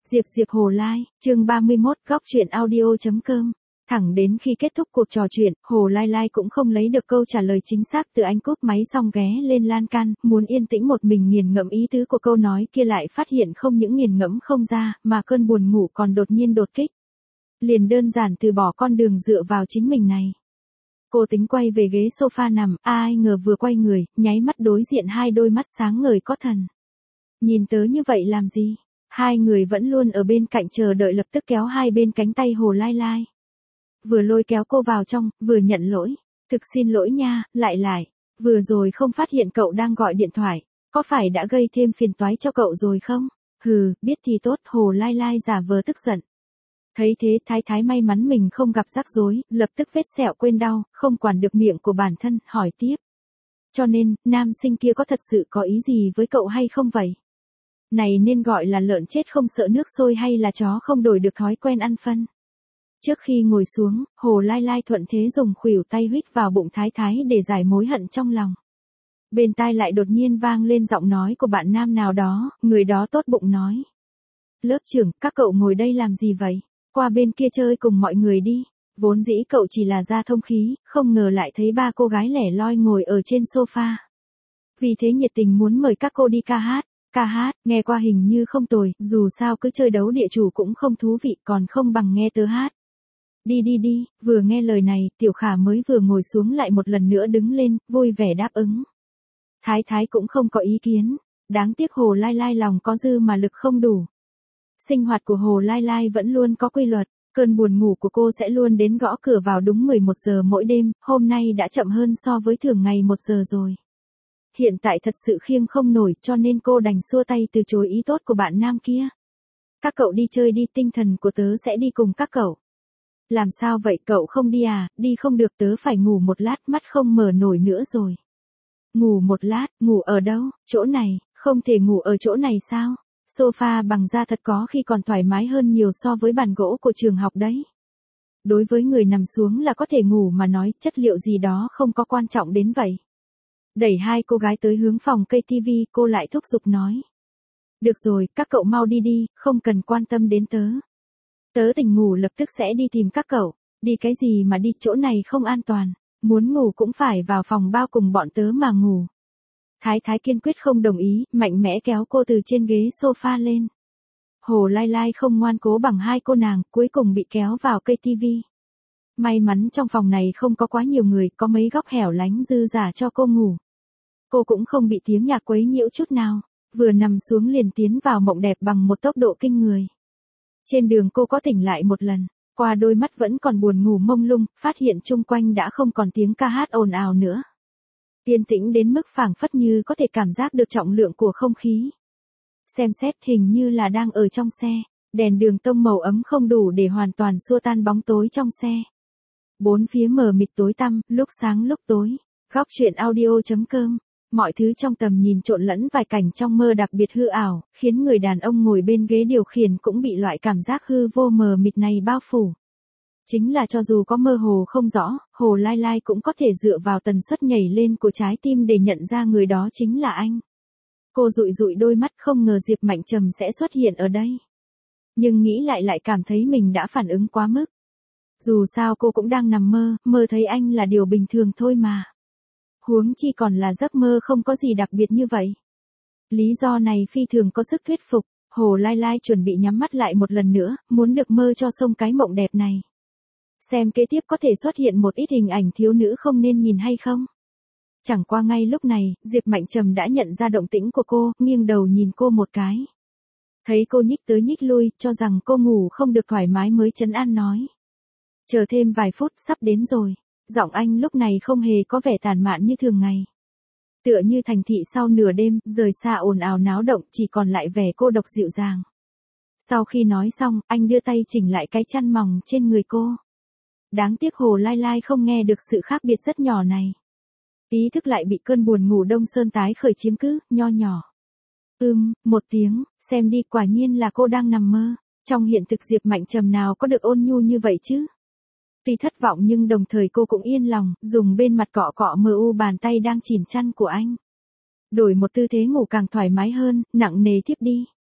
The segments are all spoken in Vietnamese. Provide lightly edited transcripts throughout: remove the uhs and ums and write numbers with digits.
Diệp Diệp Hồ Lai, chương 31, góc truyện audio.com. Thẳng đến khi kết thúc cuộc trò chuyện, Hồ Lai Lai cũng không lấy được câu trả lời chính xác từ anh, cúp máy xong ghé lên lan can, muốn yên tĩnh một mình nghiền ngẫm ý tứ của câu nói kia, lại phát hiện không những nghiền ngẫm không ra, mà cơn buồn ngủ còn đột nhiên đột kích. Liền đơn giản từ bỏ con đường dựa vào chính mình này. Cô tính quay về ghế sofa nằm, ai ngờ vừa quay người, nháy mắt đối diện hai đôi mắt sáng ngời có thần. Nhìn tớ như vậy làm gì? Hai người vẫn luôn ở bên cạnh chờ đợi, lập tức kéo hai bên cánh tay Hồ Lai Lai. Vừa lôi kéo cô vào trong, vừa nhận lỗi. Thực xin lỗi nha, lại. Vừa rồi không phát hiện cậu đang gọi điện thoại. Có phải đã gây thêm phiền toái cho cậu rồi không? Hừ, biết thì tốt. Hồ Lai Lai giả vờ tức giận. Thấy thế Thái Thái may mắn mình không gặp rắc rối, lập tức vết sẹo quên đau, không quản được miệng của bản thân, hỏi tiếp. Cho nên, nam sinh kia có thật sự có ý gì với cậu hay không vậy? Này nên gọi là lợn chết không sợ nước sôi hay là chó không đổi được thói quen ăn phân? Trước khi ngồi xuống, Hồ Lai Lai thuận thế dùng khuỷu tay huých vào bụng Thái Thái để giải mối hận trong lòng. Bên tai lại đột nhiên vang lên giọng nói của bạn nam nào đó, người đó tốt bụng nói. Lớp trưởng, các cậu ngồi đây làm gì vậy? Qua bên kia chơi cùng mọi người đi. Vốn dĩ cậu chỉ là ra thông khí, không ngờ lại thấy ba cô gái lẻ loi ngồi ở trên sofa. Vì thế nhiệt tình muốn mời các cô đi ca hát. Ca hát, nghe qua hình như không tồi, dù sao cứ chơi đấu địa chủ cũng không thú vị, còn không bằng nghe tớ hát. Đi, vừa nghe lời này, Tiểu Khả mới vừa ngồi xuống lại một lần nữa đứng lên, vui vẻ đáp ứng. Thái Thái cũng không có ý kiến, đáng tiếc Hồ Lai Lai lòng có dư mà lực không đủ. Sinh hoạt của Hồ Lai Lai vẫn luôn có quy luật, cơn buồn ngủ của cô sẽ luôn đến gõ cửa vào đúng 11 giờ mỗi đêm, hôm nay đã chậm hơn so với thường ngày 1 giờ rồi. Hiện tại thật sự khiêng không nổi, cho nên cô đành xua tay từ chối ý tốt của bạn nam kia. Các cậu đi chơi đi, tinh thần của tớ sẽ đi cùng các cậu. Làm sao vậy, cậu không đi à? Đi không được, tớ phải ngủ một lát, mắt không mở nổi nữa rồi. Ngủ một lát, ngủ ở đâu? Chỗ này, không thể ngủ ở chỗ này sao? Sofa bằng da thật có khi còn thoải mái hơn nhiều so với bàn gỗ của trường học đấy. Đối với người nằm xuống là có thể ngủ mà nói, chất liệu gì đó không có quan trọng đến vậy. Đẩy hai cô gái tới hướng phòng cây tivi, cô lại thúc giục nói. Được rồi, các cậu mau đi đi, không cần quan tâm đến tớ. Tớ tỉnh ngủ lập tức sẽ đi tìm các cậu. Đi cái gì mà đi, chỗ này không an toàn. Muốn ngủ cũng phải vào phòng bao cùng bọn tớ mà ngủ. Thái Thái kiên quyết không đồng ý, mạnh mẽ kéo cô từ trên ghế sofa lên. Hồ Lai Lai không ngoan cố bằng hai cô nàng, cuối cùng bị kéo vào cây tivi. May mắn trong phòng này không có quá nhiều người, có mấy góc hẻo lánh dư dả cho cô ngủ. Cô cũng không bị tiếng nhạc quấy nhiễu chút nào, vừa nằm xuống liền tiến vào mộng đẹp bằng một tốc độ kinh người. Trên đường cô có tỉnh lại một lần, qua đôi mắt vẫn còn buồn ngủ mông lung, phát hiện chung quanh đã không còn tiếng ca hát ồn ào nữa. Yên tĩnh đến mức phảng phất như có thể cảm giác được trọng lượng của không khí. Xem xét hình như là đang ở trong xe, đèn đường tông màu ấm không đủ để hoàn toàn xua tan bóng tối trong xe. Bốn phía mờ mịt tối tăm, lúc sáng lúc tối. Góc truyện audio.com. Mọi thứ trong tầm nhìn trộn lẫn vài cảnh trong mơ đặc biệt hư ảo, khiến người đàn ông ngồi bên ghế điều khiển cũng bị loại cảm giác hư vô mờ mịt này bao phủ. Chính là cho dù có mơ hồ không rõ, Hồ Lai Lai cũng có thể dựa vào tần suất nhảy lên của trái tim để nhận ra người đó chính là anh. Cô dụi dụi đôi mắt, không ngờ Diệp Mạnh Trầm sẽ xuất hiện ở đây. Nhưng nghĩ lại cảm thấy mình đã phản ứng quá mức. Dù sao cô cũng đang nằm mơ, mơ thấy anh là điều bình thường thôi mà. Huống chi còn là giấc mơ không có gì đặc biệt như vậy. Lý do này phi thường có sức thuyết phục, Hồ Lai Lai chuẩn bị nhắm mắt lại một lần nữa, muốn được mơ cho xong cái mộng đẹp này. Xem kế tiếp có thể xuất hiện một ít hình ảnh thiếu nữ không nên nhìn hay không. Chẳng qua ngay lúc này, Diệp Mạnh Trầm đã nhận ra động tĩnh của cô, nghiêng đầu nhìn cô một cái. Thấy cô nhích tới nhích lui, cho rằng cô ngủ không được thoải mái mới trấn an nói. Chờ thêm vài phút, sắp đến rồi. Giọng anh lúc này không hề có vẻ tàn mạn như thường ngày. Tựa như thành thị sau nửa đêm, rời xa ồn ào náo động, chỉ còn lại vẻ cô độc dịu dàng. Sau khi nói xong, anh đưa tay chỉnh lại cái chăn mỏng trên người cô. Đáng tiếc Hồ Lai Lai không nghe được sự khác biệt rất nhỏ này. Ý thức lại bị cơn buồn ngủ đông sơn tái khởi chiếm cứ, nho nhỏ. Một tiếng, xem đi, quả nhiên là cô đang nằm mơ. Trong hiện thực Diệp Mạnh Trầm nào có được ôn nhu như vậy chứ? Tuy thất vọng nhưng đồng thời cô cũng yên lòng, dùng bên mặt cọ cọ mờ u bàn tay đang chìm chăn của anh. Đổi một tư thế ngủ càng thoải mái hơn, nặng nề tiếp đi.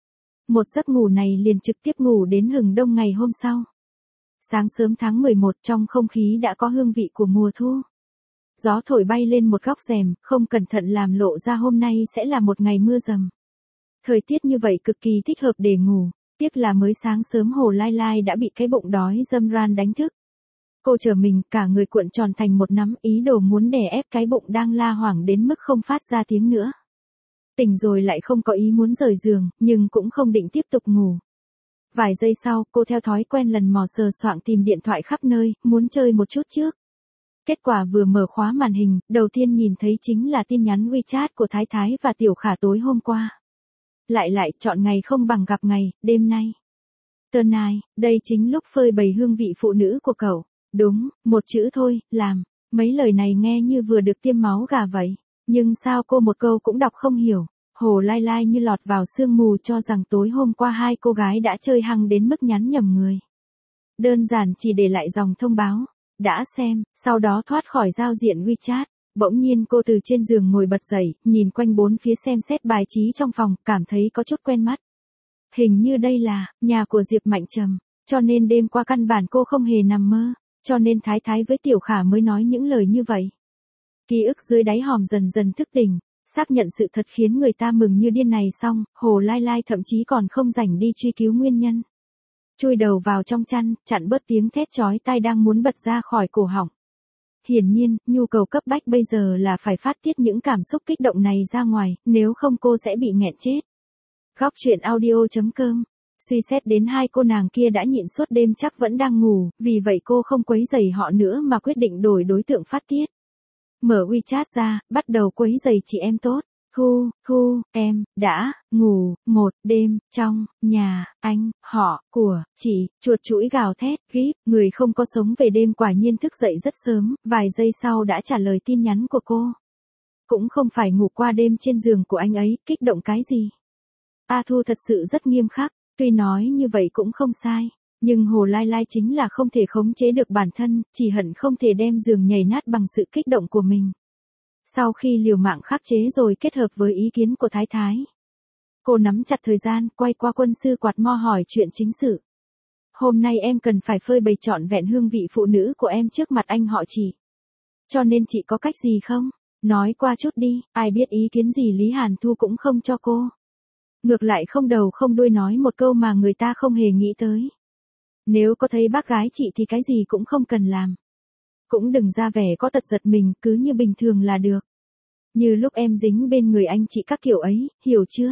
một giấc ngủ này liền trực tiếp ngủ đến hừng đông ngày hôm sau. Sáng sớm tháng 11 trong không khí đã có hương vị của mùa thu. Gió thổi bay lên một góc rèm, không cẩn thận làm lộ ra hôm nay sẽ là một ngày mưa rầm. Thời tiết như vậy cực kỳ thích hợp để ngủ, tiếc là mới sáng sớm Hồ Lai Lai đã bị cái bụng đói râm ran đánh thức. Cô trở mình cả người cuộn tròn thành một nắm, ý đồ muốn đè ép cái bụng đang la hoảng đến mức không phát ra tiếng nữa. Tỉnh rồi lại không có ý muốn rời giường, nhưng cũng không định tiếp tục ngủ. Vài giây sau, cô theo thói quen lần mò sờ soạng tìm điện thoại khắp nơi, muốn chơi một chút trước. Kết quả vừa mở khóa màn hình, đầu tiên nhìn thấy chính là tin nhắn WeChat của Thái Thái và Tiểu Khả tối hôm qua. Lại chọn ngày không bằng gặp ngày, đêm nay. Tonight, đây chính lúc phơi bày hương vị phụ nữ của cậu. Đúng, một chữ thôi, làm. Mấy lời này nghe như vừa được tiêm máu gà vậy. Nhưng sao cô một câu cũng đọc không hiểu. Hồ Lai Lai như lọt vào sương mù cho rằng tối hôm qua hai cô gái đã chơi hăng đến mức nhắn nhầm người. Đơn giản chỉ để lại dòng thông báo. Đã xem, sau đó thoát khỏi giao diện WeChat. Bỗng nhiên cô từ trên giường ngồi bật dậy, nhìn quanh bốn phía xem xét bài trí trong phòng, cảm thấy có chút quen mắt. Hình như đây là nhà của Diệp Mạnh Trầm, cho nên đêm qua căn bản cô không hề nằm mơ, cho nên Thái Thái với Tiểu Khả mới nói những lời như vậy. Ký ức dưới đáy hòm dần dần thức tỉnh, xác nhận sự thật khiến người ta mừng như điên này xong, Hồ Lai Lai thậm chí còn không rảnh đi truy cứu nguyên nhân. Chui đầu vào trong chăn, chặn bớt tiếng thét chói tai đang muốn bật ra khỏi cổ họng. Hiển nhiên, nhu cầu cấp bách bây giờ là phải phát tiết những cảm xúc kích động này ra ngoài, nếu không cô sẽ bị nghẹn chết. Góc truyện audio.com. Suy xét đến hai cô nàng kia đã nhịn suốt đêm chắc vẫn đang ngủ, vì vậy cô không quấy rầy họ nữa mà quyết định đổi đối tượng phát tiết. Mở WeChat ra, bắt đầu quấy rầy chị em tốt. Em, đã, ngủ, một đêm, trong, nhà, anh, họ, của, chị, chuột chũi gào thét, gíp, người không có sống về đêm quả nhiên thức dậy rất sớm, vài giây sau đã trả lời tin nhắn của cô. Cũng không phải ngủ qua đêm trên giường của anh ấy, kích động cái gì. A Thu thật sự rất nghiêm khắc, tuy nói như vậy cũng không sai. Nhưng Hồ Lai Lai chính là không thể khống chế được bản thân, chỉ hận không thể đem giường nhảy nát bằng sự kích động của mình. Sau khi liều mạng khắc chế rồi kết hợp với ý kiến của Thái Thái, cô nắm chặt thời gian, quay qua quân sư quạt mo hỏi chuyện chính sự. Hôm nay em cần phải phơi bày trọn vẹn hương vị phụ nữ của em trước mặt anh họ chị. Cho nên chị có cách gì không? Nói qua chút đi, ai biết ý kiến gì Lý Hàn Thu cũng không cho cô. Ngược lại không đầu không đuôi nói một câu mà người ta không hề nghĩ tới. Nếu có thấy bác gái chị thì cái gì cũng không cần làm. Cũng đừng ra vẻ có tật giật mình, cứ như bình thường là được. Như lúc em dính bên người anh chị các kiểu ấy, hiểu chưa?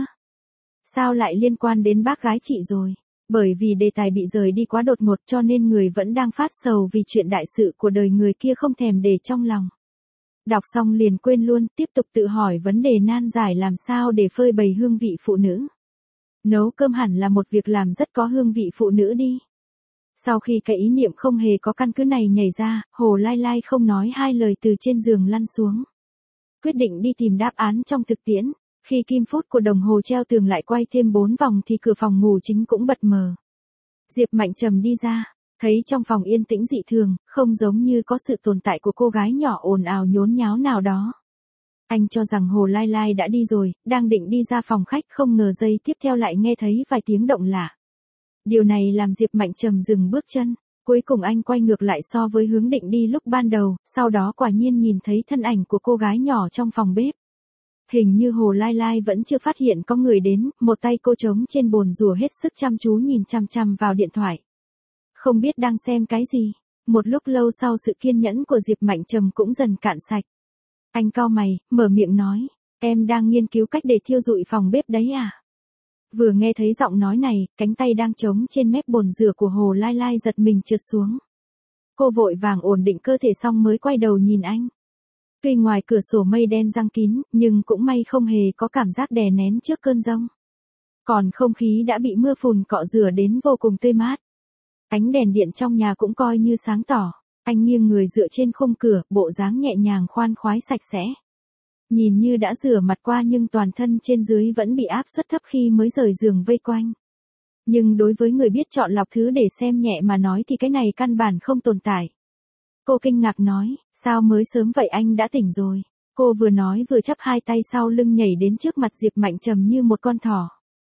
Sao lại liên quan đến bác gái chị rồi? Bởi vì đề tài bị rời đi quá đột ngột cho nên người vẫn đang phát sầu vì chuyện đại sự của đời người kia không thèm để trong lòng. Đọc xong liền quên luôn, tiếp tục tự hỏi vấn đề nan giải làm sao để phơi bày hương vị phụ nữ. Nấu cơm hẳn là một việc làm rất có hương vị phụ nữ đi. Sau khi cái ý niệm không hề có căn cứ này nhảy ra, Hồ Lai Lai không nói hai lời từ trên giường lăn xuống. Quyết định đi tìm đáp án trong thực tiễn, khi kim phút của đồng hồ treo tường lại quay thêm 4 vòng thì cửa phòng ngủ chính cũng bật mờ. Diệp Mạnh Trầm đi ra, thấy trong phòng yên tĩnh dị thường, không giống như có sự tồn tại của cô gái nhỏ ồn ào nhốn nháo nào đó. Anh cho rằng Hồ Lai Lai đã đi rồi, đang định đi ra phòng khách không ngờ giây tiếp theo lại nghe thấy vài tiếng động lạ. Điều này làm Diệp Mạnh Trầm dừng bước chân, cuối cùng anh quay ngược lại so với hướng định đi lúc ban đầu, sau đó quả nhiên nhìn thấy thân ảnh của cô gái nhỏ trong phòng bếp. Hình như Hồ Lai Lai vẫn chưa phát hiện có người đến, một tay cô trống trên bồn rùa hết sức chăm chú nhìn chằm chằm vào điện thoại. Không biết đang xem cái gì, một lúc lâu sau sự kiên nhẫn của Diệp Mạnh Trầm cũng dần cạn sạch. Anh cau mày, mở miệng nói, em đang nghiên cứu cách để thiêu rụi phòng bếp đấy à? Vừa nghe thấy giọng nói này, cánh tay đang trống trên mép bồn rửa của Hồ Lai Lai giật mình trượt xuống. Cô vội vàng ổn định cơ thể xong mới quay đầu nhìn anh. Tuy ngoài cửa sổ mây đen giăng kín, nhưng cũng may không hề có cảm giác đè nén trước cơn giông. Còn không khí đã bị mưa phùn cọ rửa đến vô cùng tươi mát. Ánh đèn điện trong nhà cũng coi như sáng tỏ. Anh nghiêng người dựa trên khung cửa, bộ dáng nhẹ nhàng khoan khoái sạch sẽ. Nhìn như đã rửa mặt qua nhưng toàn thân trên dưới vẫn bị áp suất thấp khi mới rời giường vây quanh. Nhưng đối với người biết chọn lọc thứ để xem nhẹ mà nói thì cái này căn bản không tồn tại. Cô kinh ngạc nói, sao mới sớm vậy anh đã tỉnh rồi. Cô vừa nói vừa chắp hai tay sau lưng nhảy đến trước mặt Diệp Mạnh Trầm như một con thỏ.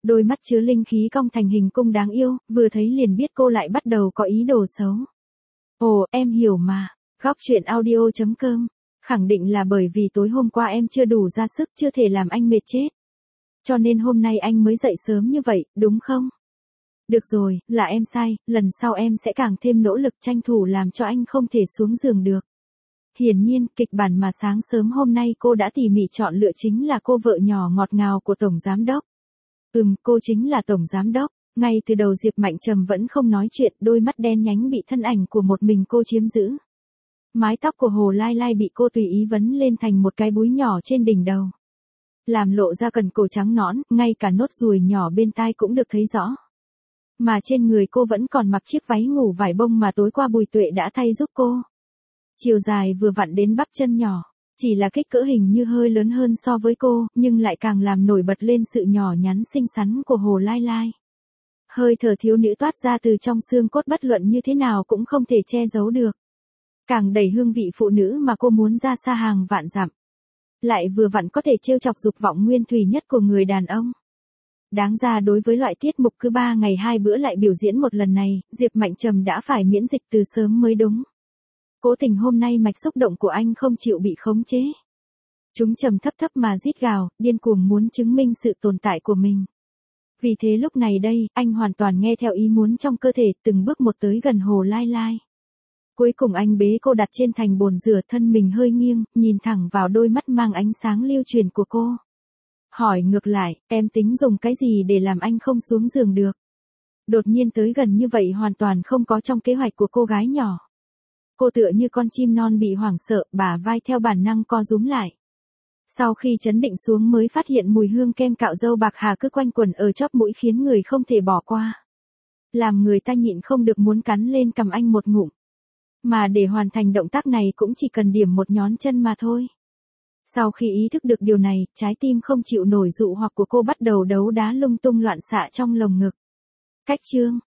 Đôi mắt chứa linh khí cong thành hình cung đáng yêu, vừa thấy liền biết cô lại bắt đầu có ý đồ xấu. Ồ, em hiểu mà. Góc truyện audio.com. Khẳng định là bởi vì tối hôm qua em chưa đủ ra sức, chưa thể làm anh mệt chết. Cho nên hôm nay anh mới dậy sớm như vậy, đúng không? Được rồi, là em sai, lần sau em sẽ càng thêm nỗ lực tranh thủ làm cho anh không thể xuống giường được. Hiển nhiên, kịch bản mà sáng sớm hôm nay cô đã tỉ mỉ chọn lựa chính là cô vợ nhỏ ngọt ngào của Tổng Giám Đốc. Cô chính là Tổng Giám Đốc. Ngay từ đầu Diệp Mạnh Trầm vẫn không nói chuyện, đôi mắt đen nhánh bị thân ảnh của một mình cô chiếm giữ. Mái tóc của Hồ Lai Lai bị cô tùy ý vấn lên thành một cái búi nhỏ trên đỉnh đầu. Làm lộ ra cần cổ trắng nõn, ngay cả nốt ruồi nhỏ bên tai cũng được thấy rõ. Mà trên người cô vẫn còn mặc chiếc váy ngủ vải bông mà tối qua Bùi Tuệ đã thay giúp cô. Chiều dài vừa vặn đến bắp chân nhỏ, chỉ là kích cỡ hình như hơi lớn hơn so với cô, nhưng lại càng làm nổi bật lên sự nhỏ nhắn xinh xắn của Hồ Lai Lai. Hơi thở thiếu nữ toát ra từ trong xương cốt bất luận như thế nào cũng không thể che giấu được. Càng đầy hương vị phụ nữ mà cô muốn ra xa hàng vạn dặm. Lại vừa vặn có thể trêu chọc dục vọng nguyên thủy nhất của người đàn ông. Đáng ra đối với loại tiết mục cứ 3 ngày 2 bữa lại biểu diễn một lần này, Diệp Mạnh Trầm đã phải miễn dịch từ sớm mới đúng. Cố tình hôm nay mạch xúc động của anh không chịu bị khống chế. Chúng trầm thấp thấp mà rít gào, điên cuồng muốn chứng minh sự tồn tại của mình. Vì thế lúc này đây, anh hoàn toàn nghe theo ý muốn trong cơ thể, từng bước một tới gần Hồ Lai Lai. Cuối cùng anh bế cô đặt trên thành bồn rửa, thân mình hơi nghiêng, nhìn thẳng vào đôi mắt mang ánh sáng lưu truyền của cô. Hỏi ngược lại, em tính dùng cái gì để làm anh không xuống giường được? Đột nhiên tới gần như vậy hoàn toàn không có trong kế hoạch của cô gái nhỏ. Cô tựa như con chim non bị hoảng sợ, bả vai theo bản năng co rúm lại. Sau khi chấn định xuống mới phát hiện mùi hương kem cạo râu bạc hà cứ quanh quẩn ở chóp mũi khiến người không thể bỏ qua. Làm người ta nhịn không được muốn cắn lên cằm anh một ngụm. Mà để hoàn thành động tác này cũng chỉ cần điểm một nhón chân mà thôi. Sau khi ý thức được điều này, trái tim không chịu nổi dụ hoặc của cô bắt đầu đấu đá lung tung loạn xạ trong lồng ngực. Cách chương